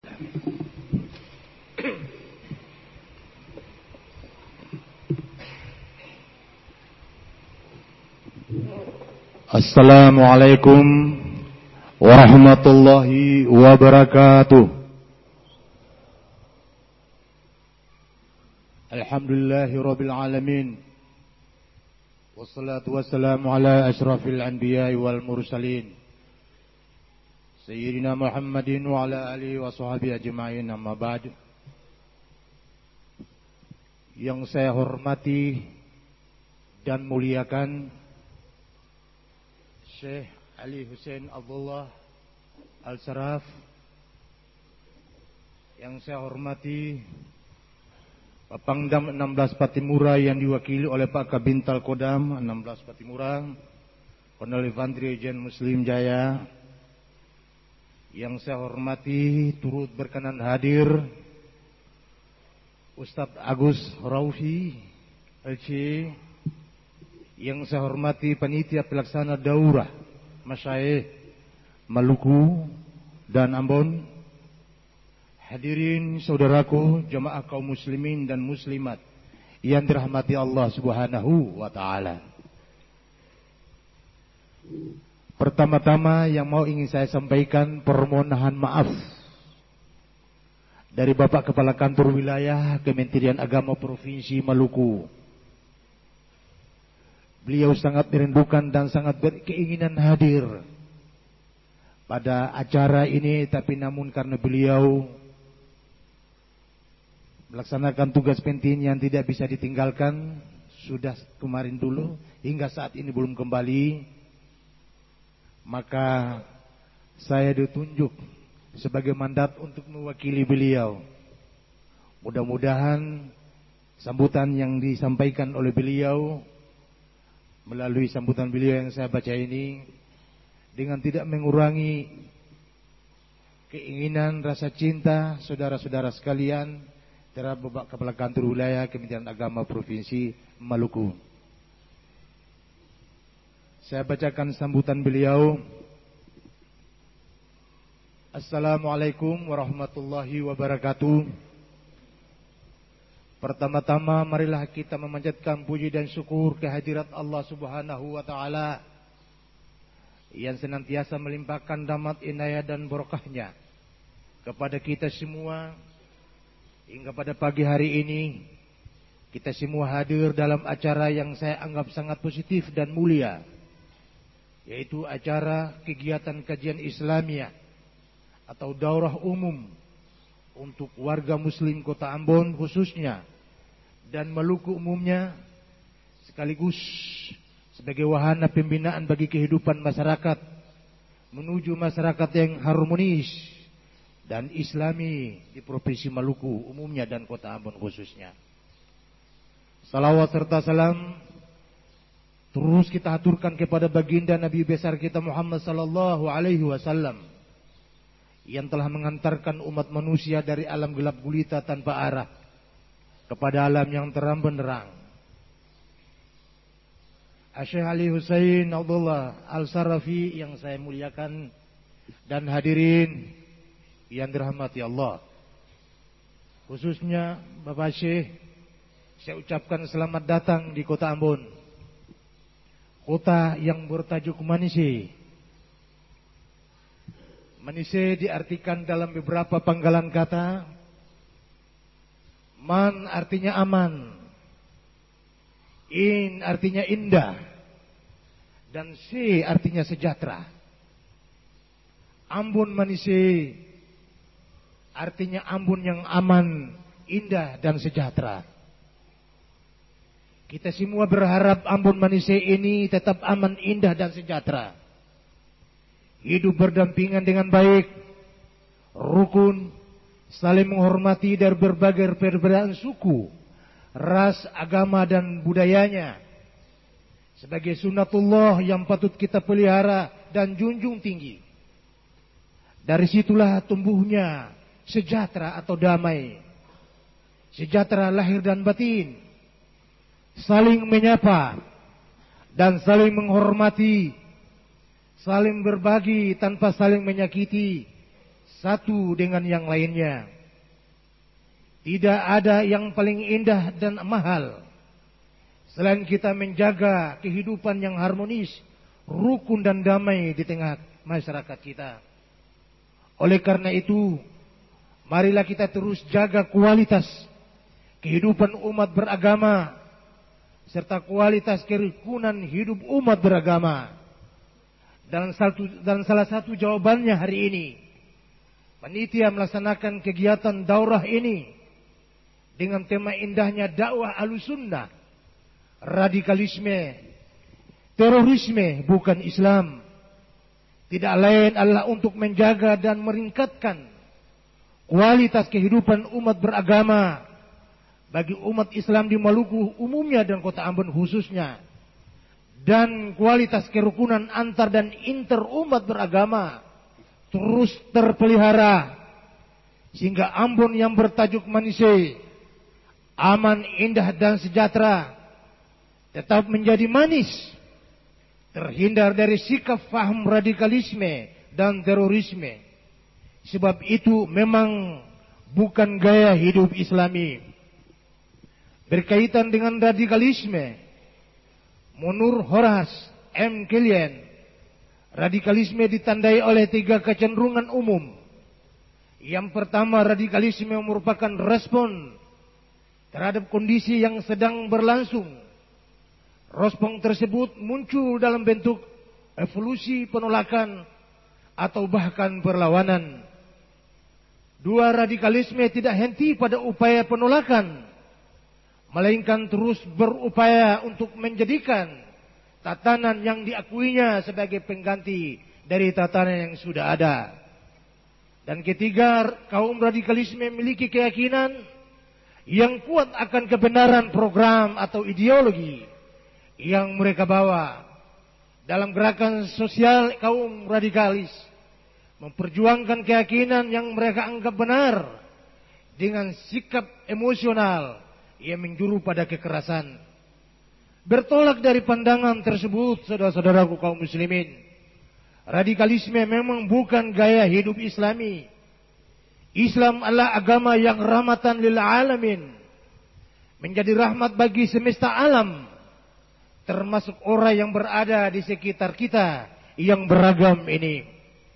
Assalamualaikum warahmatullahi wabarakatuh. Alhamdulillahirabbil alamin. Wassalatu wassalamu ala asyrafil anbiya'i wal mursalin. Sayyidina Muhammadin wa ala alihi wa sahbihi ajma'in, amma ba'd. Yang saya hormati dan muliakan Syekh Ali Hussein Abdullah Al-Saraf, yang saya hormati Pak Pangdam 16 Patimura yang diwakili oleh Pak Kabintal Kodam 16 Patimura, Kolonel Infantri Jen Muslim Jaya, yang saya hormati turut berkenan hadir Ustadz Agus Raufi LC, yang saya hormati panitia pelaksana daurah Masyaikh Maluku dan Ambon, hadirin saudaraku jamaah kaum muslimin dan muslimat yang dirahmati Allah Subhanahu wa taala. Pertama-tama yang ingin saya sampaikan permohonan maaf dari Bapak Kepala Kantor Wilayah Kementerian Agama Provinsi Maluku. Beliau sangat merindukan dan sangat berkeinginan hadir pada acara ini, tapi namun karena beliau melaksanakan tugas penting yang tidak bisa ditinggalkan, sudah kemarin dulu hingga saat ini belum kembali, maka saya ditunjuk sebagai mandat untuk mewakili beliau. Mudah-mudahan sambutan yang disampaikan oleh beliau, melalui sambutan beliau yang saya baca ini, dengan tidak mengurangi keinginan rasa cinta saudara-saudara sekalian terhadap Bapak Kepala Kantor Wilayah Kementerian Agama Provinsi Maluku. Saya bacakan sambutan beliau. Assalamualaikum warahmatullahi wabarakatuh. Pertama-tama marilah kita memanjatkan puji dan syukur kehadirat Allah Subhanahu wa taala yang senantiasa melimpahkan rahmat, inayah dan berkahnya kepada kita semua, hingga pada pagi hari ini kita semua hadir dalam acara yang saya anggap sangat positif dan mulia, yaitu acara kegiatan kajian Islamiyah atau daurah umum untuk warga muslim Kota Ambon khususnya dan Maluku umumnya, sekaligus sebagai wahana pembinaan bagi kehidupan masyarakat menuju masyarakat yang harmonis dan islami di Provinsi Maluku umumnya dan Kota Ambon khususnya. Salawat serta salam terus kita aturkan kepada baginda Nabi besar kita Muhammad sallallahu alaihi wasallam yang telah mengantarkan umat manusia dari alam gelap gulita tanpa arah kepada alam yang terang benderang. Syekh Ali Hussein Abdullah Al-Sarafi yang saya muliakan dan hadirin yang dirahmati Allah, khususnya Bapak Syekh, saya ucapkan selamat datang di Kota Ambon, kota yang bertajuk Manise. Manise diartikan dalam beberapa panggalan kata. Man artinya aman, in artinya indah, dan se artinya sejahtera. Ambon Manise artinya Ambon yang aman, indah dan sejahtera. Kita semua berharap Ambon Manise ini tetap aman, indah dan sejahtera, hidup berdampingan dengan baik, rukun, saling menghormati dari berbagai perbedaan suku, ras, agama dan budayanya sebagai sunatullah yang patut kita pelihara dan junjung tinggi. Dari situlah tumbuhnya sejahtera atau damai, sejahtera lahir dan batin, saling menyapa dan saling menghormati, saling berbagi tanpa saling menyakiti, satu dengan yang lainnya. Tidak ada yang paling indah dan mahal selain kita menjaga kehidupan yang harmonis, rukun dan damai di tengah masyarakat kita. Oleh karena itu, marilah kita terus jaga kualitas kehidupan umat beragama serta kualitas kerukunan hidup umat beragama. Dan salah satu jawabannya hari ini, panitia melaksanakan kegiatan daurah ini dengan tema indahnya dakwah Ahlussunnah, radikalisme, terorisme bukan Islam. Tidak lain adalah untuk menjaga dan meningkatkan kualitas kehidupan umat beragama bagi umat Islam di Maluku umumnya dan Kota Ambon khususnya, dan kualitas kerukunan antar dan inter umat beragama terus terpelihara sehingga Ambon yang bertajuk manisé, aman, indah dan sejahtera tetap menjadi manis, terhindar dari sikap faham radikalisme dan terorisme. Sebab itu memang bukan gaya hidup Islami. Berkaitan dengan radikalisme, menurut Horace M. Killian, radikalisme ditandai oleh 3 kecenderungan umum. Yang pertama, radikalisme merupakan respon terhadap kondisi yang sedang berlangsung. Respon tersebut muncul dalam bentuk evolusi penolakan atau bahkan perlawanan. 2, radikalisme tidak henti pada upaya penolakan, melainkan terus berupaya untuk menjadikan tatanan yang diakuinya sebagai pengganti dari tatanan yang sudah ada. Dan ketiga, kaum radikalisme memiliki keyakinan yang kuat akan kebenaran program atau ideologi yang mereka bawa. Dalam gerakan sosial, kaum radikalis memperjuangkan keyakinan yang mereka anggap benar dengan sikap emosional yang menjuru pada kekerasan. Bertolak dari pandangan tersebut, saudara-saudaraku kaum muslimin, radikalisme memang bukan gaya hidup Islami. Islam adalah agama yang rahmatan lil alamin, menjadi rahmat bagi semesta alam, termasuk orang yang berada di sekitar kita yang beragam ini.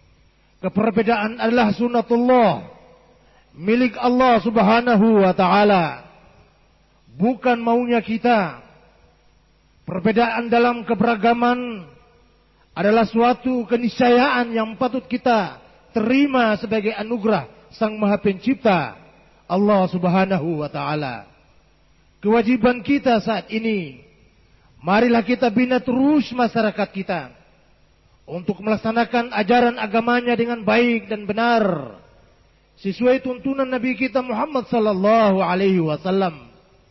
Keperbedaan adalah sunnatullah, milik Allah subhanahu wa ta'ala, bukan maunya kita. Perbedaan dalam keberagaman adalah suatu keniscayaan yang patut kita terima sebagai anugerah Sang Maha Pencipta, Allah subhanahu wa ta'ala. Kewajiban kita saat ini, marilah kita bina terus masyarakat kita untuk melaksanakan ajaran agamanya dengan baik dan benar, sesuai tuntunan Nabi kita Muhammad sallallahu alaihi wasallam,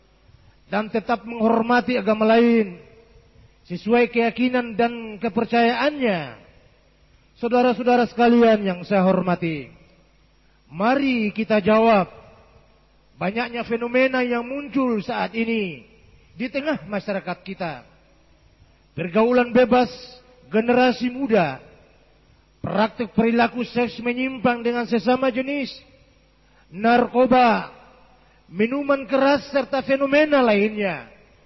dan tetap menghormati agama lain sesuai keyakinan dan kepercayaannya. Saudara-saudara sekalian yang saya hormati, mari kita jawab banyaknya fenomena yang muncul saat ini di tengah masyarakat kita. Pergaulan bebas generasi muda, praktik perilaku seks menyimpang dengan sesama jenis, narkoba, minuman keras serta fenomena lainnya,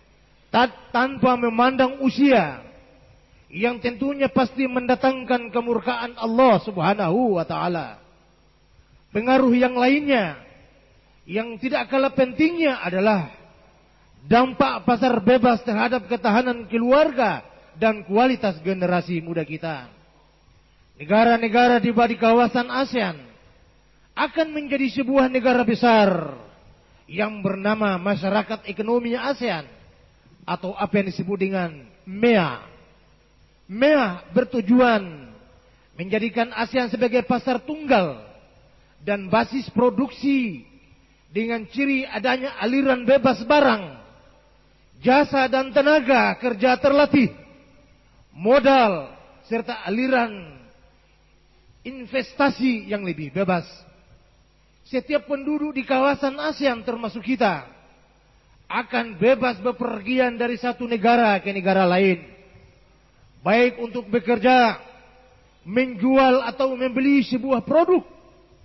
tanpa memandang usia, yang tentunya pasti mendatangkan kemurkaan Allah subhanahu wa ta'ala. Pengaruh yang lainnya yang tidak kalah pentingnya adalah dampak pasar bebas terhadap ketahanan keluarga dan kualitas generasi muda kita. Negara-negara di kawasan ASEAN akan menjadi sebuah negara besar yang bernama Masyarakat Ekonomi ASEAN, atau apa yang disebut dengan MEA. MEA bertujuan menjadikan ASEAN sebagai pasar tunggal dan basis produksi dengan ciri adanya aliran bebas barang, jasa dan tenaga kerja terlatih, modal, serta aliran investasi yang lebih bebas. Setiap penduduk di kawasan ASEAN termasuk kita akan bebas bepergian dari satu negara ke negara lain, baik untuk bekerja, menjual atau membeli sebuah produk,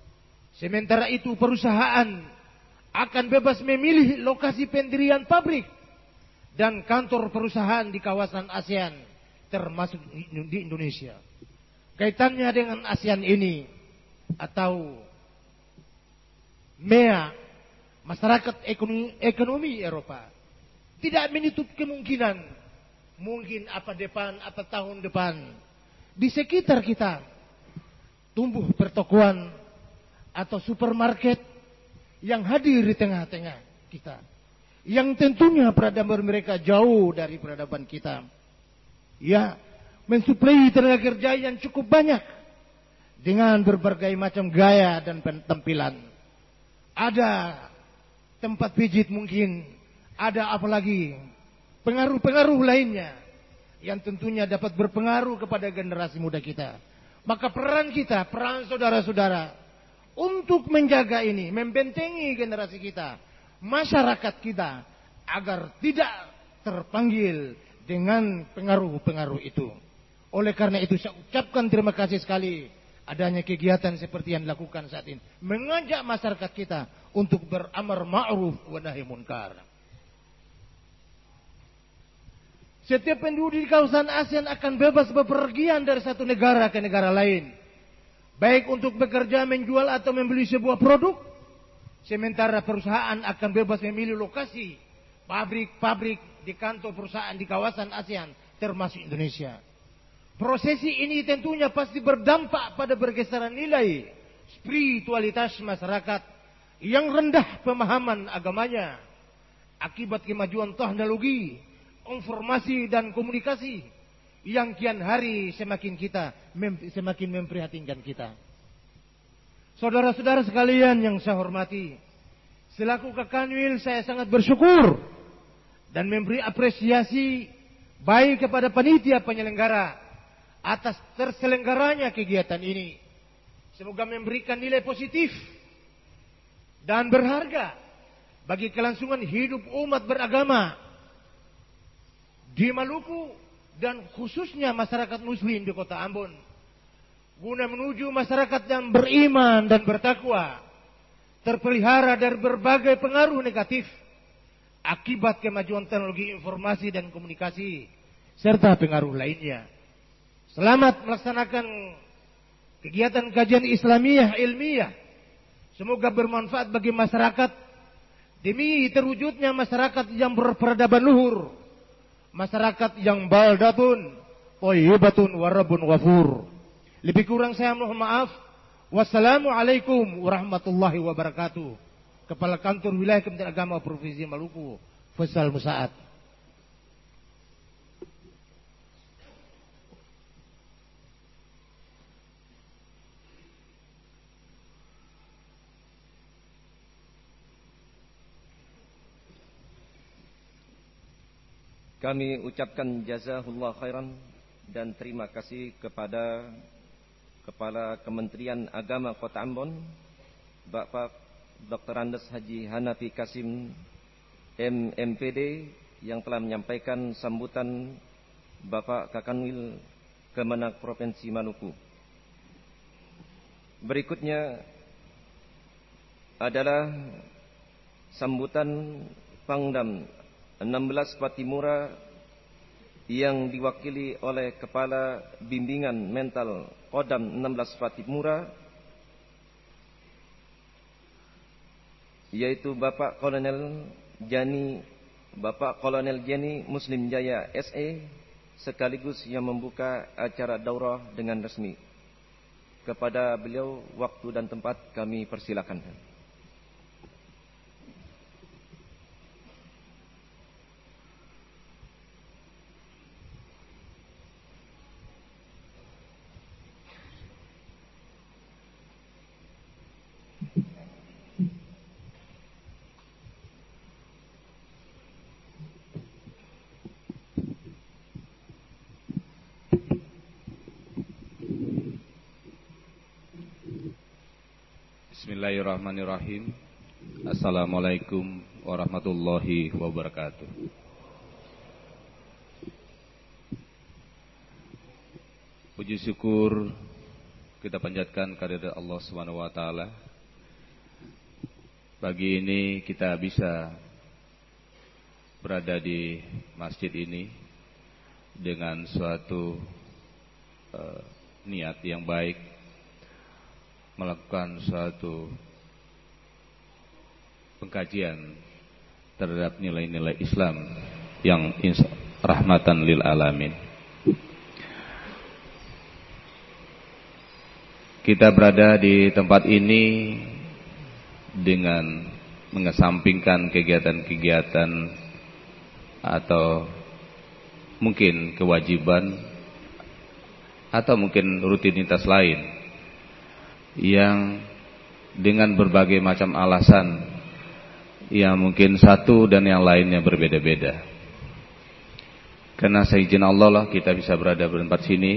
Sementara itu perusahaan akan bebas memilih lokasi pendirian pabrik dan kantor perusahaan di kawasan ASEAN, termasuk di Indonesia. Kaitannya dengan ASEAN ini atau MEA, Masyarakat Ekonomi Eropa, tidak menutup kemungkinan mungkin apa tahun depan di sekitar kita tumbuh pertokoan atau supermarket yang hadir di tengah-tengah kita, yang tentunya peradaban mereka jauh dari peradaban kita. Ya, mensuplai tenaga kerja yang cukup banyak dengan berbagai macam gaya dan tampilan. Ada tempat pijit mungkin, ada apalagi pengaruh-pengaruh lainnya yang tentunya dapat berpengaruh kepada generasi muda kita. Maka peran kita, peran saudara-saudara untuk menjaga ini, membentengi generasi kita, masyarakat kita, agar tidak terpanggil dengan pengaruh-pengaruh itu. Oleh karena itu saya ucapkan terima kasih sekali adanya kegiatan seperti yang dilakukan saat ini, mengajak masyarakat kita untuk beramar ma'ruf wa nahi munkar. Setiap penduduk di kawasan ASEAN akan bebas bepergian dari satu negara ke negara lain, baik untuk bekerja, menjual atau membeli sebuah produk. Sementara perusahaan akan bebas memilih lokasi pabrik-pabrik di kantor perusahaan di kawasan ASEAN, termasuk Indonesia. Prosesi ini tentunya pasti berdampak pada bergeseran nilai spiritualitas masyarakat yang rendah pemahaman agamanya akibat kemajuan teknologi, informasi dan komunikasi yang kian hari semakin memprihatinkan kita. Saudara-saudara sekalian yang saya hormati, selaku Kakanwil saya sangat bersyukur dan memberi apresiasi baik kepada panitia penyelenggara atas terselenggaranya kegiatan ini. Semoga memberikan nilai positif dan berharga bagi kelangsungan hidup umat beragama di Maluku dan khususnya masyarakat muslim di kota Ambon, guna menuju masyarakat yang beriman dan bertakwa, terpelihara dari berbagai pengaruh negatif akibat kemajuan teknologi informasi dan komunikasi serta pengaruh lainnya. Selamat melaksanakan kegiatan kajian Islamiyah ilmiah. Semoga bermanfaat bagi masyarakat demi terwujudnya masyarakat yang berperadaban luhur, masyarakat yang baldatun thayyibatun warabun ghafur. Lebih kurang saya mohon maaf. Wassalamualaikum warahmatullahi wabarakatuh. Kepala Kantor Wilayah Kementerian Agama Provinsi Maluku, Faisal Musaad. Kami ucapkan jazakallah khairan dan terima kasih kepada Kepala Kementerian Agama Kota Ambon, Bapak Dr. Andes Haji Hanafi Kasim MMPD, yang telah menyampaikan sambutan Bapak Kakanwil Kemenak Provinsi Maluku. Berikutnya adalah sambutan Pangdam 16 Patimura yang diwakili oleh Kepala Bimbingan Mental Kodam 16 Patimura, yaitu Bapak Kolonel Jani Muslim Jaya SE, sekaligus yang membuka acara daurah dengan resmi. Kepada beliau waktu dan tempat kami persilakan. Bismillahirrahmanirrahim. Assalamualaikum warahmatullahi wabarakatuh. Puji syukur kita panjatkan kehadirat Allah Subhanahu wa taala Pagi ini kita bisa berada di masjid ini dengan suatu niat yang baik, melakukan suatu pengkajian terhadap nilai-nilai Islam yang rahmatan lil alamin. Kita berada di tempat ini dengan mengesampingkan kegiatan-kegiatan atau mungkin kewajiban atau mungkin rutinitas lain yang dengan berbagai macam alasan yang mungkin satu dan yang lainnya berbeda-beda. Karena seizin Allah lah kita bisa berada di tempat sini,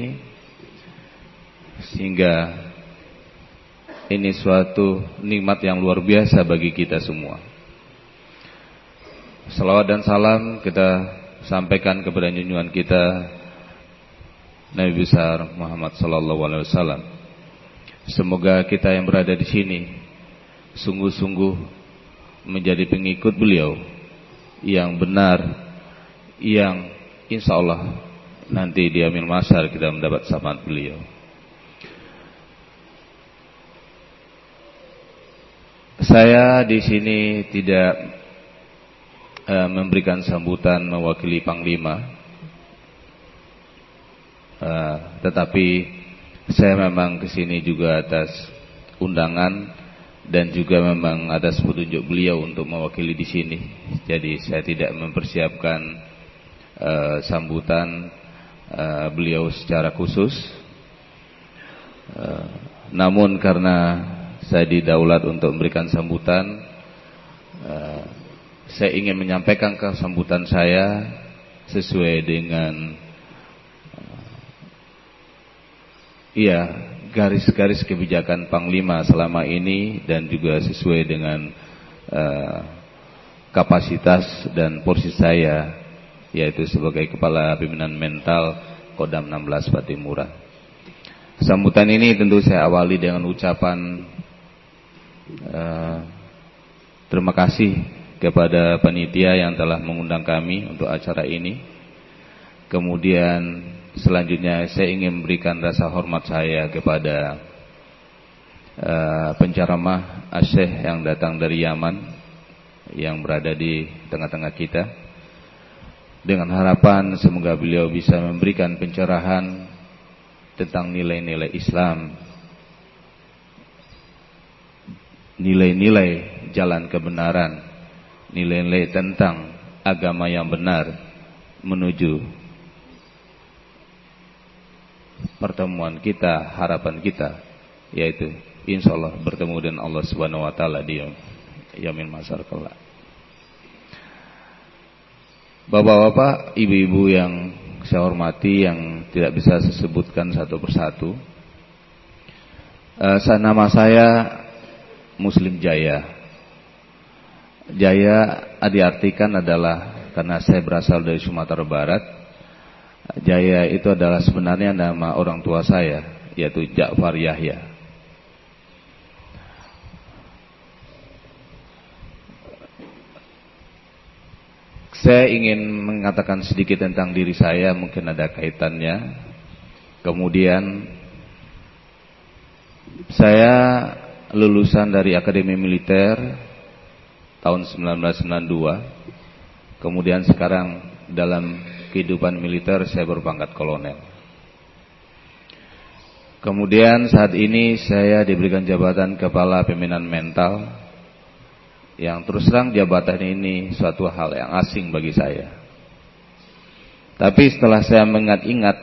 sehingga ini suatu nikmat yang luar biasa bagi kita semua. Salawat dan salam kita sampaikan kepada junjungan kita Nabi besar Muhammad sallallahu alaihi wasallam. Semoga kita yang berada di sini sungguh-sungguh menjadi pengikut beliau yang benar, yang insya Allah nanti di yaumil mahsyar kita mendapat syafaat beliau. Saya di sini tidak memberikan sambutan mewakili Panglima, tetapi saya memang kesini juga atas undangan dan juga memang atas petunjuk beliau untuk mewakili di sini. Jadi saya tidak mempersiapkan sambutan beliau secara khusus, namun karena saya didaulat untuk memberikan sambutan, saya ingin menyampaikan sambutan saya sesuai dengan garis-garis kebijakan Panglima selama ini dan juga sesuai dengan kapasitas dan porsi saya, yaitu sebagai Kepala Pimpinan Mental Kodam 16 Patimura. Sambutan ini tentu saya awali dengan ucapan terima kasih kepada panitia yang telah mengundang kami untuk acara ini. Kemudian selanjutnya saya ingin memberikan rasa hormat saya kepada penceramah Syekh yang datang dari Yaman, yang berada di tengah-tengah kita, dengan harapan semoga beliau bisa memberikan pencerahan tentang nilai-nilai Islam, nilai-nilai jalan kebenaran, nilai-nilai tentang agama yang benar menuju pertemuan kita, harapan kita, yaitu insyaallah bertemu dengan Allah Subhanahu wa taala di yaumil mahsyar kelak. Bapak-bapak, ibu-ibu yang saya hormati, yang tidak bisa saya sebutkan satu persatu, nama saya Muslim Jaya. Jaya diartikan adalah karena saya berasal dari Sumatera Barat. Jaya itu adalah sebenarnya nama orang tua saya, yaitu Ja'far Yahya. Saya ingin mengatakan sedikit tentang diri saya, mungkin ada kaitannya. Kemudian saya lulusan dari Akademi Militer tahun 1992. Kemudian sekarang dalam kehidupan militer saya berpangkat kolonel. Kemudian saat ini saya diberikan jabatan Kepala Pimpinan Mental, yang terus terang jabatan ini suatu hal yang asing bagi saya. Tapi setelah saya mengingat-ingat,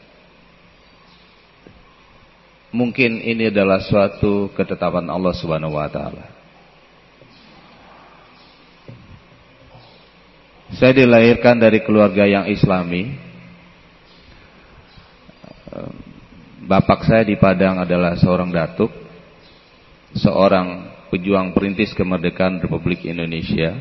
mungkin ini adalah suatu ketetapan Allah Subhanahu wa taala. Saya dilahirkan dari keluarga yang Islami. Bapak saya di Padang adalah seorang datuk, seorang pejuang perintis kemerdekaan Republik Indonesia.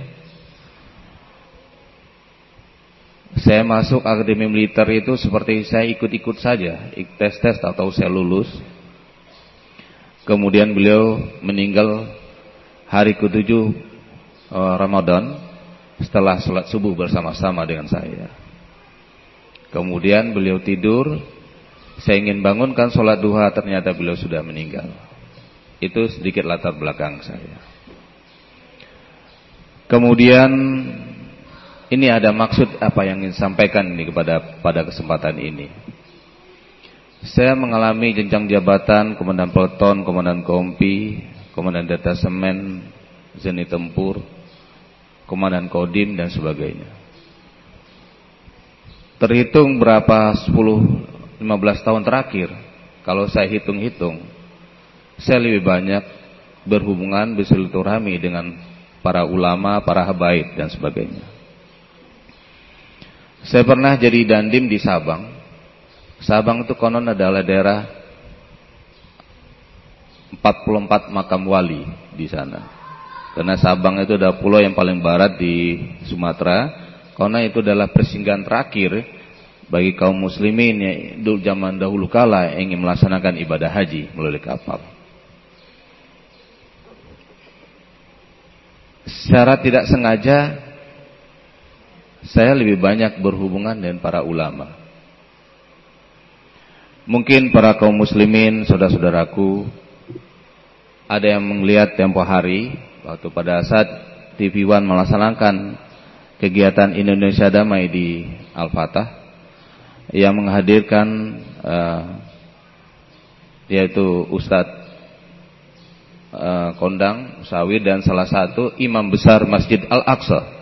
Saya masuk Akademi Militer itu seperti saya ikut-ikut saja, tes-tes atau saya lulus. Kemudian beliau meninggal hari ke-7 Ramadan setelah sholat subuh bersama-sama dengan saya. Kemudian beliau tidur, saya ingin bangunkan sholat duha, ternyata beliau sudah meninggal. Itu sedikit latar belakang saya. Kemudian ini ada maksud apa yang ingin sampaikan ini pada kesempatan ini. Saya mengalami jenjang jabatan komandan peleton, komandan kompi, komandan detasemen, zeni tempur, komandan kodim dan sebagainya. Terhitung berapa 10-15 tahun terakhir, kalau saya hitung-hitung, saya lebih banyak berhubungan bersilaturahmi dengan para ulama, para habaib dan sebagainya. Saya pernah jadi dandim di Sabang. Sabang itu konon adalah daerah 44 makam wali di sana. Karena Sabang itu adalah pulau yang paling barat di Sumatera. Karena itu adalah persinggahan terakhir bagi kaum muslimin yang zaman dahulu kala ingin melaksanakan ibadah haji melalui kapal. Secara tidak sengaja saya lebih banyak berhubungan dengan para ulama. Mungkin para kaum muslimin, saudara-saudaraku, ada yang melihat tempo hari waktu pada saat TV One melaksanakan kegiatan Indonesia Damai di Al-Fatah yang menghadirkan yaitu Ustadz Kondang Sawi dan salah satu imam besar Masjid Al-Aqsa.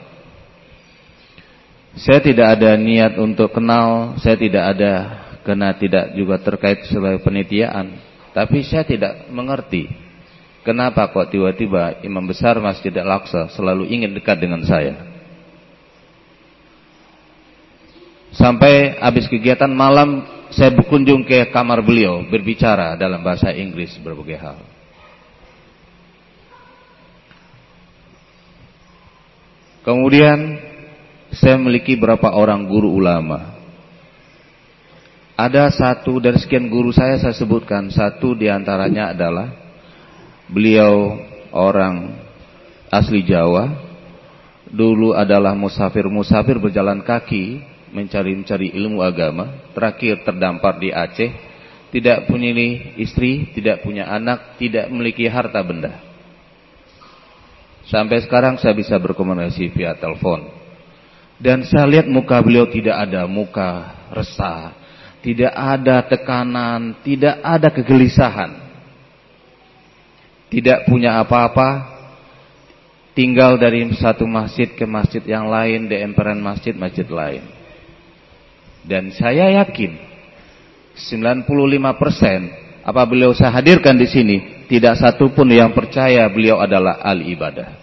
Saya tidak ada niat untuk kenal, saya tidak ada, karena tidak juga terkait sebagai penelitian. Tapi saya tidak mengerti kenapa kok tiba-tiba imam besar Masjid Al-Aqsa selalu ingin dekat dengan saya. Sampai habis kegiatan malam saya berkunjung ke kamar beliau, berbicara dalam bahasa Inggris berbagai hal. Kemudian saya memiliki beberapa orang guru ulama. Ada satu dari sekian guru saya sebutkan. Satu diantaranya adalah beliau orang asli Jawa. Dulu adalah musafir berjalan kaki mencari ilmu agama. Terakhir terdampar di Aceh. Tidak punya istri, tidak punya anak, tidak memiliki harta benda. Sampai sekarang saya bisa berkomunikasi via telepon. Dan saya lihat muka beliau tidak ada muka resah, tidak ada tekanan, tidak ada kegelisahan. Tidak punya apa-apa, tinggal dari satu masjid ke masjid yang lain, di emperan masjid lain. Dan saya yakin 95% apa beliau saya hadirkan di sini, tidak satu pun yang percaya beliau adalah ahli ibadah.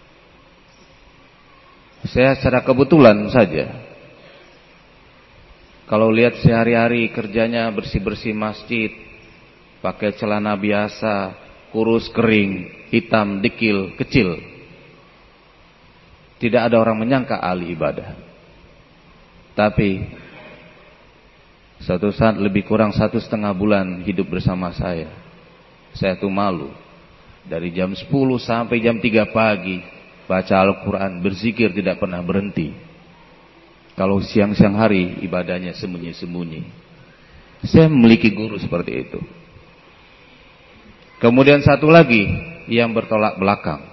Saya secara kebetulan saja, kalau lihat sehari-hari kerjanya bersih-bersih masjid, pakai celana biasa, kurus kering, hitam, dekil, kecil, tidak ada orang menyangka ahli ibadah. Tapi suatu saat lebih kurang 1,5 bulan hidup bersama saya tuh malu. Dari jam 10 sampai jam 3 pagi baca Al-Quran, berzikir tidak pernah berhenti. Kalau siang-siang hari ibadahnya sembunyi-sembunyi. Saya memiliki guru seperti itu. Kemudian satu lagi yang bertolak belakang.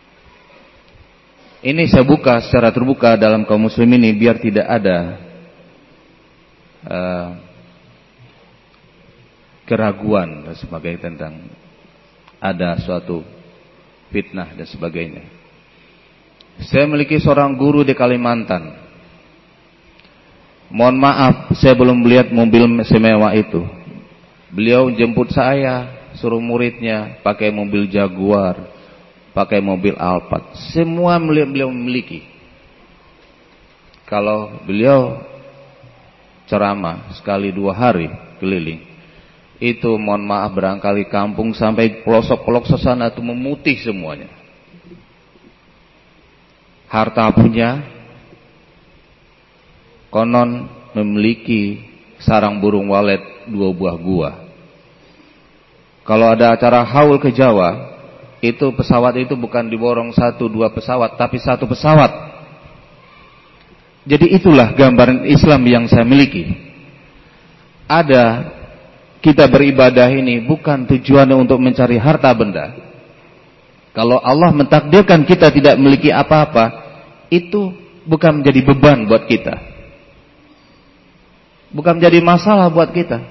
Ini saya buka secara terbuka dalam kaum muslim ini biar tidak ada keraguan dan sebagainya tentang ada suatu fitnah dan sebagainya. Saya memiliki seorang guru di Kalimantan. Mohon maaf, saya belum melihat mobil semewah itu. Beliau jemput saya, suruh muridnya pakai mobil Jaguar, pakai mobil Alphard. Semua beliau memiliki. Kalau beliau ceramah sekali 2 hari keliling, itu mohon maaf barangkali kampung sampai pelosok-pelosok sana itu memutih semuanya. Harta punya, konon memiliki sarang burung walet 2 buah gua. Kalau ada acara haul ke Jawa, Itu pesawat itu bukan diborong 1-2 pesawat, tapi 1 pesawat. Jadi itulah gambaran Islam yang saya miliki. Ada kita beribadah ini bukan tujuannya untuk mencari harta benda. Kalau Allah mentakdirkan kita tidak memiliki apa-apa, itu bukan menjadi beban buat kita, bukan menjadi masalah buat kita.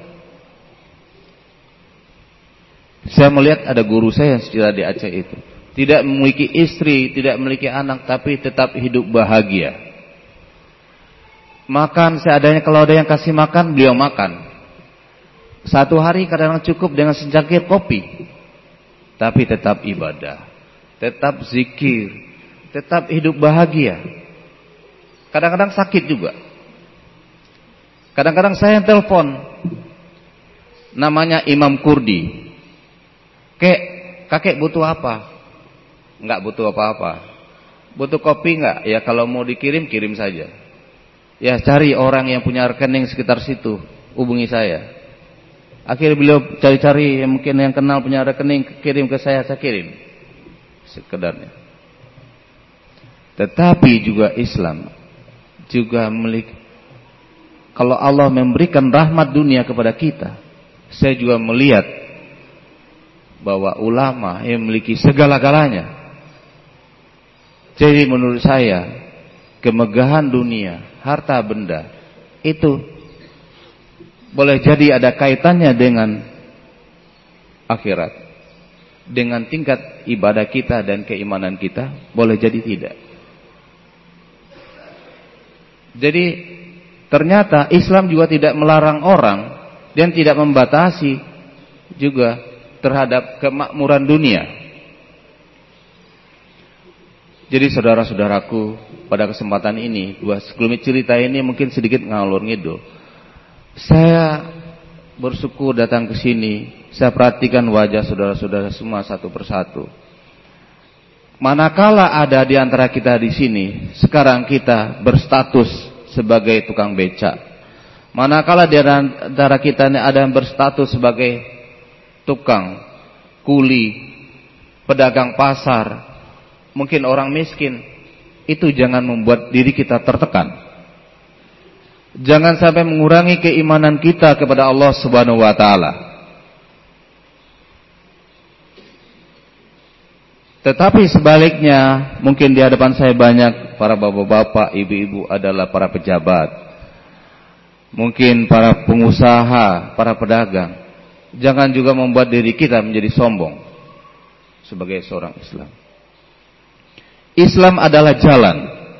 Saya melihat ada guru saya yang sejarah di Aceh itu tidak memiliki istri, tidak memiliki anak, tapi tetap hidup bahagia. Makan seadanya, kalau ada yang kasih makan beliau makan. Satu hari kadang-kadang cukup dengan secangkir kopi, tapi tetap ibadah, tetap zikir, tetap hidup bahagia. Kadang-kadang sakit juga. Kadang-kadang saya yang telepon, namanya Imam Kurdi. Kakek butuh apa? Enggak butuh apa-apa. Butuh kopi enggak? Ya kalau mau dikirim, kirim saja. Ya cari orang yang punya rekening sekitar situ, hubungi saya. Akhirnya beliau cari-cari yang mungkin yang kenal punya rekening, kirim ke saya kirim. Sekedarnya. Tetapi juga Islam juga memiliki, kalau Allah memberikan rahmat dunia kepada kita, saya juga melihat bahwa ulama yang memiliki segala-galanya. Jadi menurut saya kemegahan dunia, harta benda itu boleh jadi ada kaitannya dengan akhirat, dengan tingkat ibadah kita dan keimanan kita, boleh jadi tidak. Jadi ternyata Islam juga tidak melarang orang dan tidak membatasi juga terhadap kemakmuran dunia. Jadi saudara-saudaraku, pada kesempatan ini, dua sekelumit cerita ini mungkin sedikit ngalur ngidul. Saya bersyukur datang ke sini, saya perhatikan wajah saudara-saudara semua satu persatu. Manakala ada di antara kita di sini, sekarang kita berstatus sebagai tukang becak. Manakala di antara kita ada yang berstatus sebagai tukang, kuli, pedagang pasar, mungkin orang miskin, itu jangan membuat diri kita tertekan. Jangan sampai mengurangi keimanan kita kepada Allah Subhanahu wa taala. Tetapi sebaliknya, mungkin di hadapan saya banyak para bapak-bapak, ibu-ibu adalah para pejabat, mungkin para pengusaha, para pedagang. Jangan juga membuat diri kita menjadi sombong sebagai seorang Islam. Islam adalah jalan.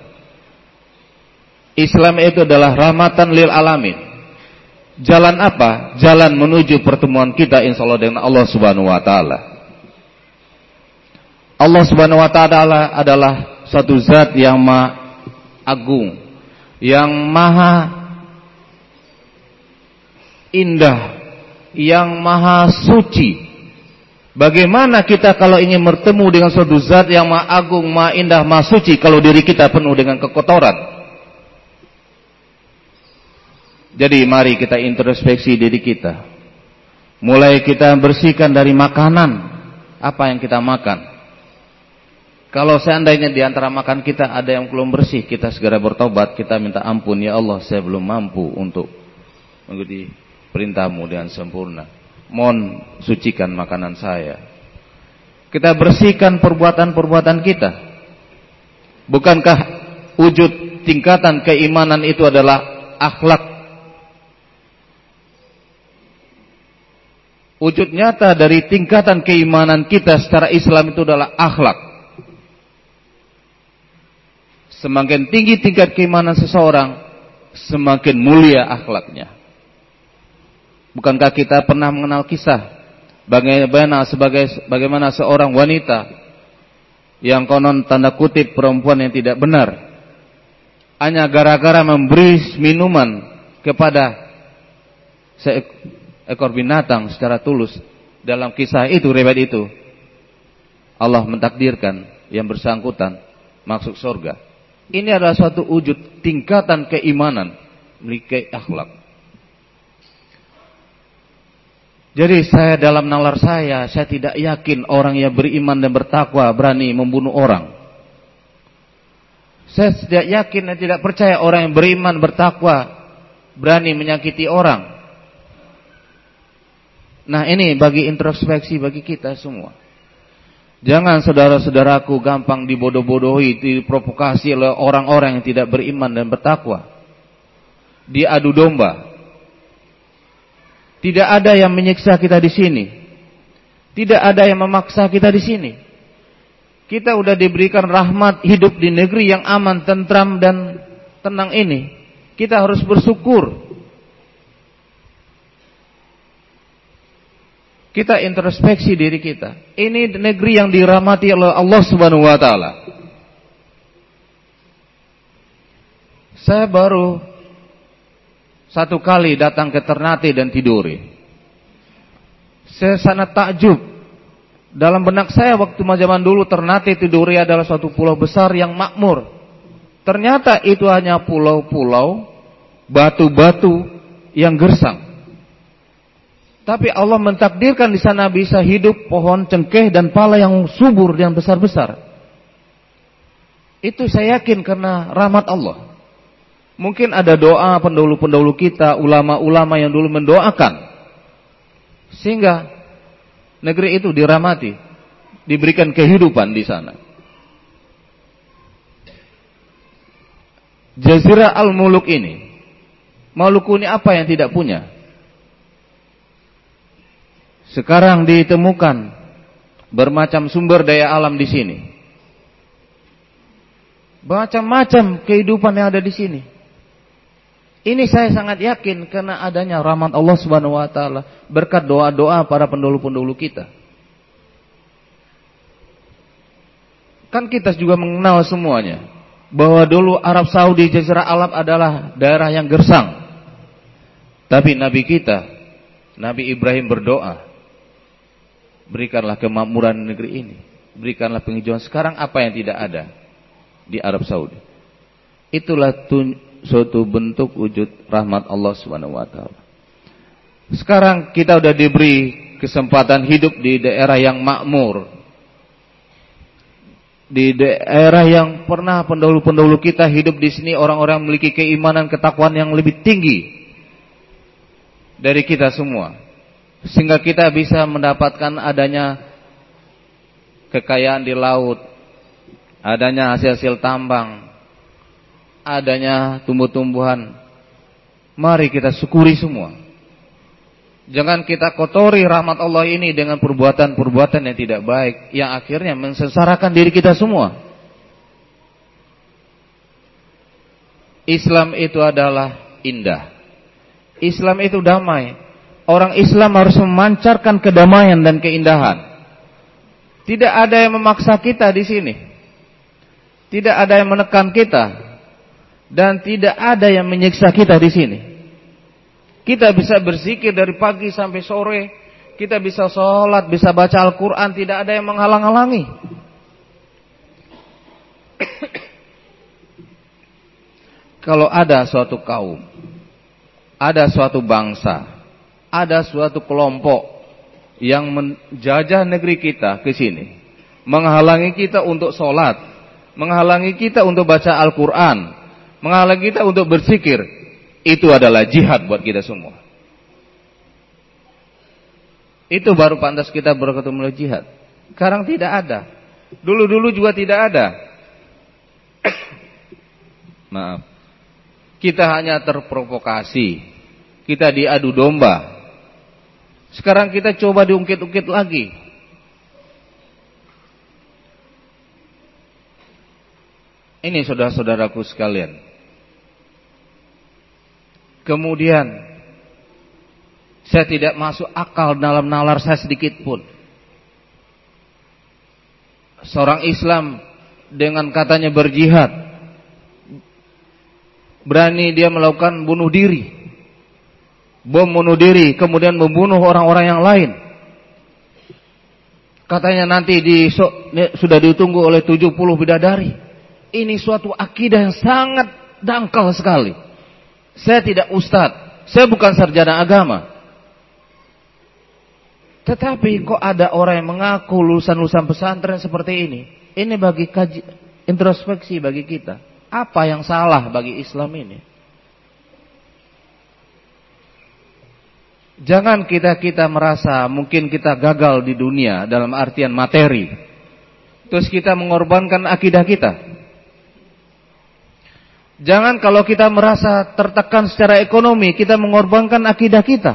Islam itu adalah rahmatan lil alamin. Jalan apa? Jalan menuju pertemuan kita insyaallah dengan Allah Subhanahu wa taala. Allah Subhanahu wa taala adalah suatu zat yang maha agung, yang maha indah, yang maha suci. Bagaimana kita kalau ingin bertemu dengan suatu zat yang maha agung, maha indah, maha suci, kalau diri kita penuh dengan kekotoran? Jadi mari kita introspeksi diri kita. Mulai kita bersihkan dari makanan, apa yang kita makan. Kalau seandainya di antara makan kita ada yang belum bersih, kita segera bertobat, kita minta ampun, ya Allah saya belum mampu untuk mengikuti perintahmu dengan sempurna. Mohon sucikan makanan saya. Kita bersihkan perbuatan-perbuatan kita. Bukankah wujud tingkatan keimanan itu adalah akhlak? Wujud nyata dari tingkatan keimanan kita secara Islam itu adalah akhlak. Semakin tinggi tingkat keimanan seseorang, semakin mulia akhlaknya. Bukankah kita pernah mengenal kisah bagaimana seorang wanita yang konon tanda kutip perempuan yang tidak benar, hanya gara-gara memberi minuman kepada seekor binatang secara tulus. Dalam kisah itu, riwayat itu, Allah mentakdirkan yang bersangkutan masuk surga. Ini adalah suatu wujud tingkatan keimanan, memiliki akhlak. Jadi saya dalam nalar saya tidak yakin orang yang beriman dan bertakwa berani membunuh orang. Saya tidak yakin dan tidak percaya orang yang beriman bertakwa berani menyakiti orang. Nah, ini bagi introspeksi bagi kita semua. Jangan saudara-saudaraku gampang dibodoh-bodohi, diprovokasi oleh orang-orang yang tidak beriman dan bertakwa. Diadu domba. Tidak ada yang menyiksa kita di sini. Tidak ada yang memaksa kita di sini. Kita sudah diberikan rahmat hidup di negeri yang aman, tentram dan tenang ini. Kita harus bersyukur. Kita introspeksi diri kita. Ini negeri yang dirahmati oleh Allah Subhanahu wa taala. Saya baru satu kali datang ke Ternate dan Tidore. Saya sangat takjub. Dalam benak saya waktu zaman dulu Ternate Tidore adalah suatu pulau besar yang makmur. Ternyata itu hanya pulau-pulau, batu-batu yang gersang. Tapi Allah mentakdirkan di sana bisa hidup pohon cengkeh dan pala yang subur, yang besar-besar. Itu saya yakin karena rahmat Allah. Mungkin ada doa pendahulu-pendahulu kita, ulama-ulama yang dulu mendoakan, sehingga negeri itu dirahmati, diberikan kehidupan di sana. Jazirah Al-Muluk ini, Maluku ini apa yang tidak punya? Sekarang ditemukan bermacam sumber daya alam di sini. Macam-macam kehidupan yang ada di sini. Ini saya sangat yakin karena adanya rahmat Allah Subhanahu wa taala, berkat doa-doa para pendahulu-pendahulu kita. Kan kita juga mengenal semuanya bahwa dulu Arab Saudi, Jazirah Arab adalah daerah yang gersang. Tapi Nabi kita, Nabi Ibrahim berdoa, berikanlah kemakmuran negeri ini, berikanlah penghijauan. Sekarang apa yang tidak ada di Arab Saudi? Itulah suatu bentuk wujud rahmat Allah Subhanahu wa taala. Sekarang kita sudah diberi kesempatan hidup di daerah yang makmur. Di daerah yang pernah pendahulu-pendahulu kita hidup di sini, orang-orang memiliki keimanan, ketakwaan yang lebih tinggi dari kita semua. Sehingga kita bisa mendapatkan adanya kekayaan di laut, adanya hasil-hasil tambang, adanya tumbuh-tumbuhan. Mari kita syukuri semua. Jangan kita kotori rahmat Allah ini dengan perbuatan-perbuatan yang tidak baik, yang akhirnya mensengsarakan diri kita semua. Islam itu adalah indah. Islam itu damai. Orang Islam harus memancarkan kedamaian dan keindahan. Tidak ada yang memaksa kita di sini. Tidak ada yang menekan kita. Dan tidak ada yang menyiksa kita di sini. Kita bisa berzikir dari pagi sampai sore. Kita bisa sholat, bisa baca Al-Quran. Tidak ada yang menghalang-halangi. Kalau ada suatu kaum, ada suatu bangsa, ada suatu kelompok yang menjajah negeri kita ke sini, menghalangi kita untuk sholat, menghalangi kita untuk baca Al-Quran, menghalangi kita untuk berzikir, itu adalah jihad buat kita semua. Itu baru pantas kita berketemu jihad. Sekarang tidak ada. Dulu-dulu juga tidak ada. Maaf. Kita hanya terprovokasi. Kita diadu domba. Sekarang kita coba diungkit-ungkit lagi. Ini saudara-saudaraku sekalian. Kemudian saya tidak masuk akal dalam nalar saya sedikit pun. Seorang Islam dengan katanya berjihad, berani dia melakukan bunuh diri, bom bunuh diri, kemudian membunuh orang-orang yang lain. Katanya nanti sudah ditunggu oleh 70 bidadari. Ini suatu akidah yang sangat dangkal sekali. Saya tidak ustadz, saya bukan sarjana agama. Tetapi kok ada orang yang mengaku lulusan-lulusan pesantren seperti ini? Ini bagi introspeksi bagi kita. Apa yang salah bagi Islam ini? Jangan kita merasa mungkin kita gagal di dunia dalam artian materi. Terus kita mengorbankan akidah kita. Jangan kalau kita merasa tertekan secara ekonomi, kita mengorbankan akidah kita.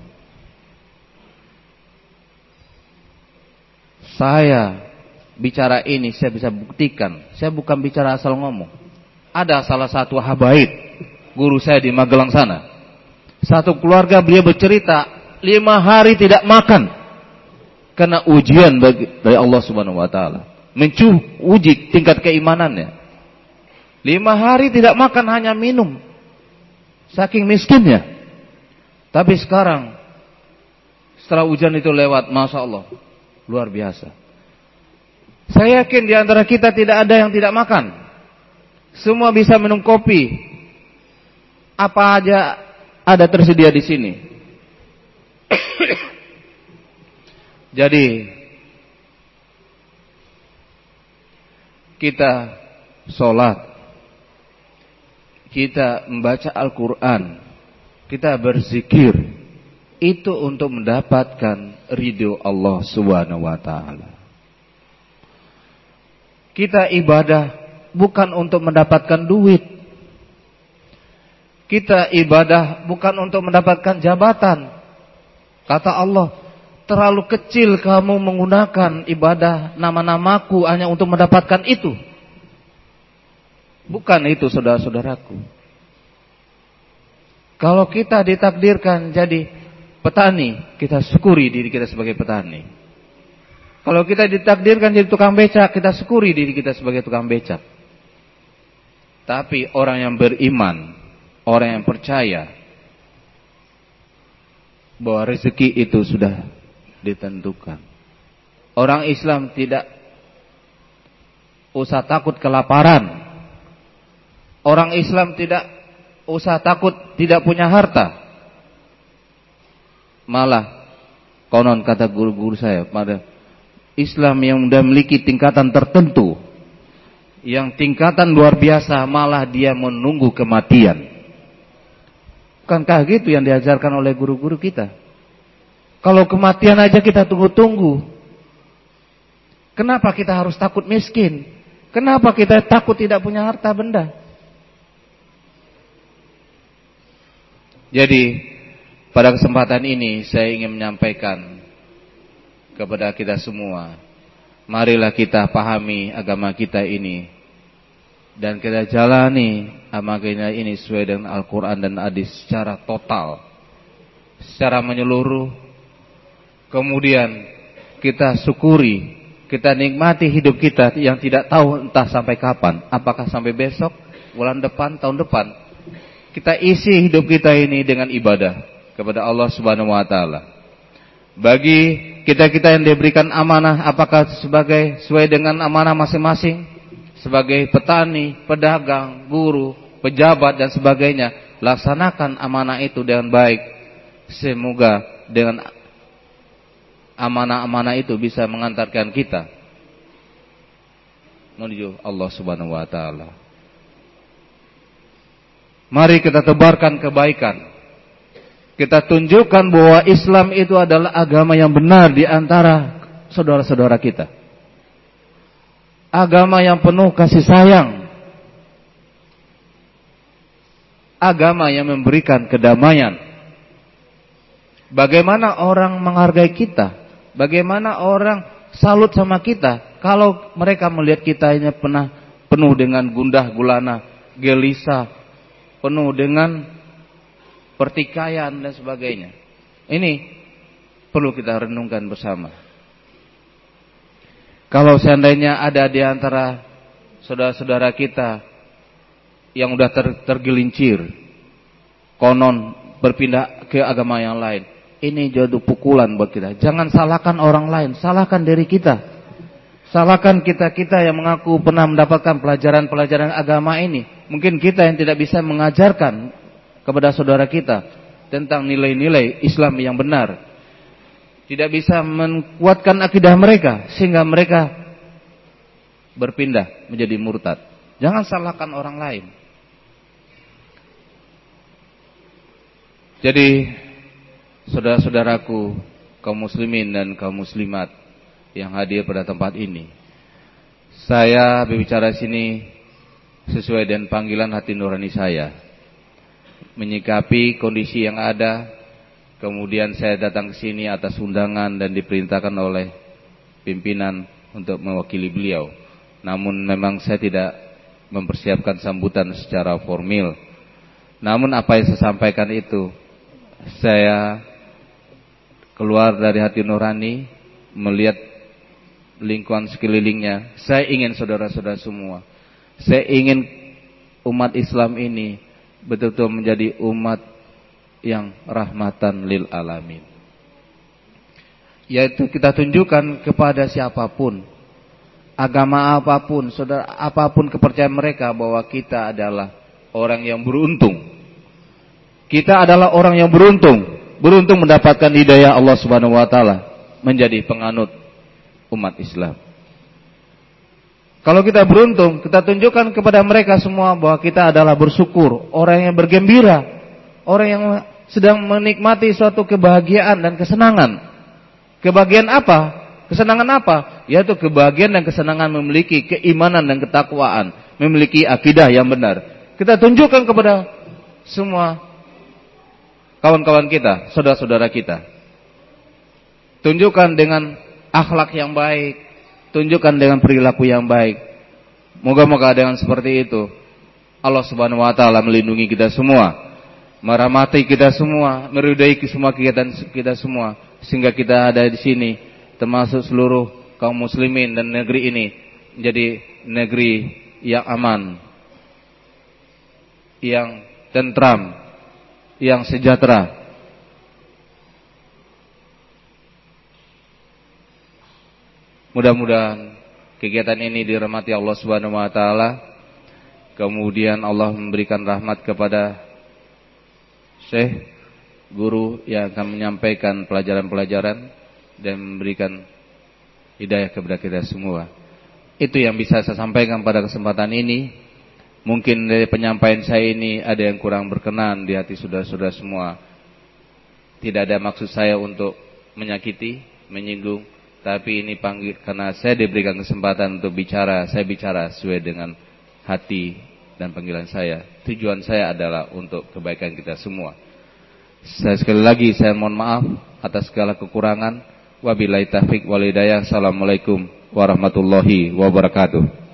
Saya bicara ini saya bisa buktikan. Saya bukan bicara asal ngomong. Ada salah satu habaib guru saya di Magelang sana. Satu keluarga beliau bercerita 5 hari tidak makan karena ujian dari Allah Subhanahu wa taala. Uji tingkat keimanannya. 5 hari tidak makan, hanya minum. Saking miskinnya. Tapi sekarang setelah ujian itu lewat, Masya Allah, luar biasa. Saya yakin di antara kita tidak ada yang tidak makan. Semua bisa minum kopi. Apa aja ada tersedia di sini. Jadi kita sholat, kita membaca Al-Quran, kita berzikir, itu untuk mendapatkan ridho Allah Subhanahu wa taala. Kita ibadah bukan untuk mendapatkan duit. Kita ibadah bukan untuk mendapatkan jabatan. Kata Allah, terlalu kecil kamu menggunakan ibadah nama-namaku hanya untuk mendapatkan itu. Bukan itu, saudara-saudaraku. Kalau kita ditakdirkan jadi petani, kita syukuri diri kita sebagai petani. Kalau kita ditakdirkan jadi tukang becak, kita syukuri diri kita sebagai tukang becak. Tapi orang yang beriman, orang yang percaya bahwa rezeki itu sudah ditentukan. Orang Islam tidak usah takut kelaparan. Orang Islam tidak usah takut tidak punya harta. Malah konon kata guru-guru saya, pada Islam yang sudah memiliki tingkatan tertentu, yang tingkatan luar biasa, malah dia menunggu kematian. Bukankah gitu yang diajarkan oleh guru-guru kita? Kalau kematian aja kita tunggu-tunggu. Kenapa kita harus takut miskin? Kenapa kita takut tidak punya harta benda? Jadi pada kesempatan ini saya ingin menyampaikan kepada kita semua, marilah kita pahami agama kita ini dan kita jalani agama kita ini sesuai dengan Al-Quran dan Hadis secara total, secara menyeluruh. Kemudian kita syukuri, kita nikmati hidup kita yang tidak tahu entah sampai kapan, apakah sampai besok, bulan depan, tahun depan. Kita isi hidup kita ini dengan ibadah kepada Allah Subhanahu wa taala. Bagi kita-kita yang diberikan amanah, apakah sesuai dengan amanah masing-masing, sebagai petani, pedagang, guru, pejabat dan sebagainya, laksanakan amanah itu dengan baik. Semoga dengan amanah-amanah itu bisa mengantarkan kita menuju Allah Subhanahu wa taala. Mari kita tebarkan kebaikan. Kita tunjukkan bahwa Islam itu adalah agama yang benar di antara saudara-saudara kita. Agama yang penuh kasih sayang. Agama yang memberikan kedamaian. Bagaimana orang menghargai kita? Bagaimana orang salut sama kita kalau mereka melihat kita ini penuh dengan gundah gulana, gelisah, penuh dengan pertikaian dan sebagainya. Ini perlu kita renungkan bersama. Kalau seandainya ada di antara saudara-saudara kita yang sudah tergelincir, konon berpindah ke agama yang lain, ini jatuh pukulan buat kita. Jangan salahkan orang lain, salahkan diri kita. Salahkan kita-kita yang mengaku pernah mendapatkan pelajaran-pelajaran agama ini. Mungkin kita yang tidak bisa mengajarkan kepada saudara kita tentang nilai-nilai Islam yang benar. tidak bisa menguatkan akidah mereka sehingga mereka berpindah menjadi murtad. Jangan salahkan orang lain. Jadi saudara-saudaraku kaum muslimin dan kaum muslimat yang hadir pada tempat ini, saya berbicara sini sesuai dengan panggilan hati nurani saya, menyikapi kondisi yang ada. Kemudian saya datang ke sini atas undangan dan diperintahkan oleh pimpinan untuk mewakili beliau. Namun memang saya tidak mempersiapkan sambutan secara formal. Namun apa yang saya sampaikan itu, saya keluar dari hati nurani, melihat lingkungan sekelilingnya. Saya ingin saudara-saudara semua, saya ingin umat Islam ini betul-betul menjadi umat yang rahmatan lil alamin. Yaitu kita tunjukkan kepada siapapun, agama apapun, saudara apapun kepercayaan mereka, bahwa kita adalah orang yang beruntung. Kita adalah orang yang beruntung mendapatkan hidayah Allah Subhanahu wa taala menjadi penganut umat Islam. Kalau kita beruntung, kita tunjukkan kepada mereka semua bahwa kita adalah bersyukur, orang yang bergembira, orang yang sedang menikmati suatu kebahagiaan dan kesenangan. Kebahagiaan apa? Kesenangan apa? Yaitu kebahagiaan dan kesenangan memiliki keimanan dan ketakwaan, memiliki akidah yang benar. Kita tunjukkan kepada semua kawan-kawan kita, saudara-saudara kita. Tunjukkan dengan akhlak yang baik, tunjukkan dengan perilaku yang baik. Moga-moga dengan seperti itu Allah Subhanahu wa taala melindungi kita semua, merahmati kita semua, meridai semua kegiatan kita semua, sehingga kita ada di sini termasuk seluruh kaum muslimin dan negeri ini menjadi negeri yang aman, yang tentram, yang sejahtera. Mudah-mudahan kegiatan ini dirahmati Allah Subhanahu wa taala. Kemudian Allah memberikan rahmat kepada Syekh, guru yang akan menyampaikan pelajaran-pelajaran dan memberikan hidayah kepada kita semua. Itu yang bisa saya sampaikan pada kesempatan ini. Mungkin dari penyampaian saya ini ada yang kurang berkenan di hati saudara-saudara semua. Tidak ada maksud saya untuk menyakiti, menyinggung, tapi ini panggil karena saya diberikan kesempatan untuk bicara. Saya bicara sesuai dengan hati dan panggilan saya. Tujuan saya adalah untuk kebaikan kita semua. Saya sekali lagi saya mohon maaf atas segala kekurangan. Wabillahi taufiq wal hidayah. Assalamualaikum warahmatullahi wabarakatuh.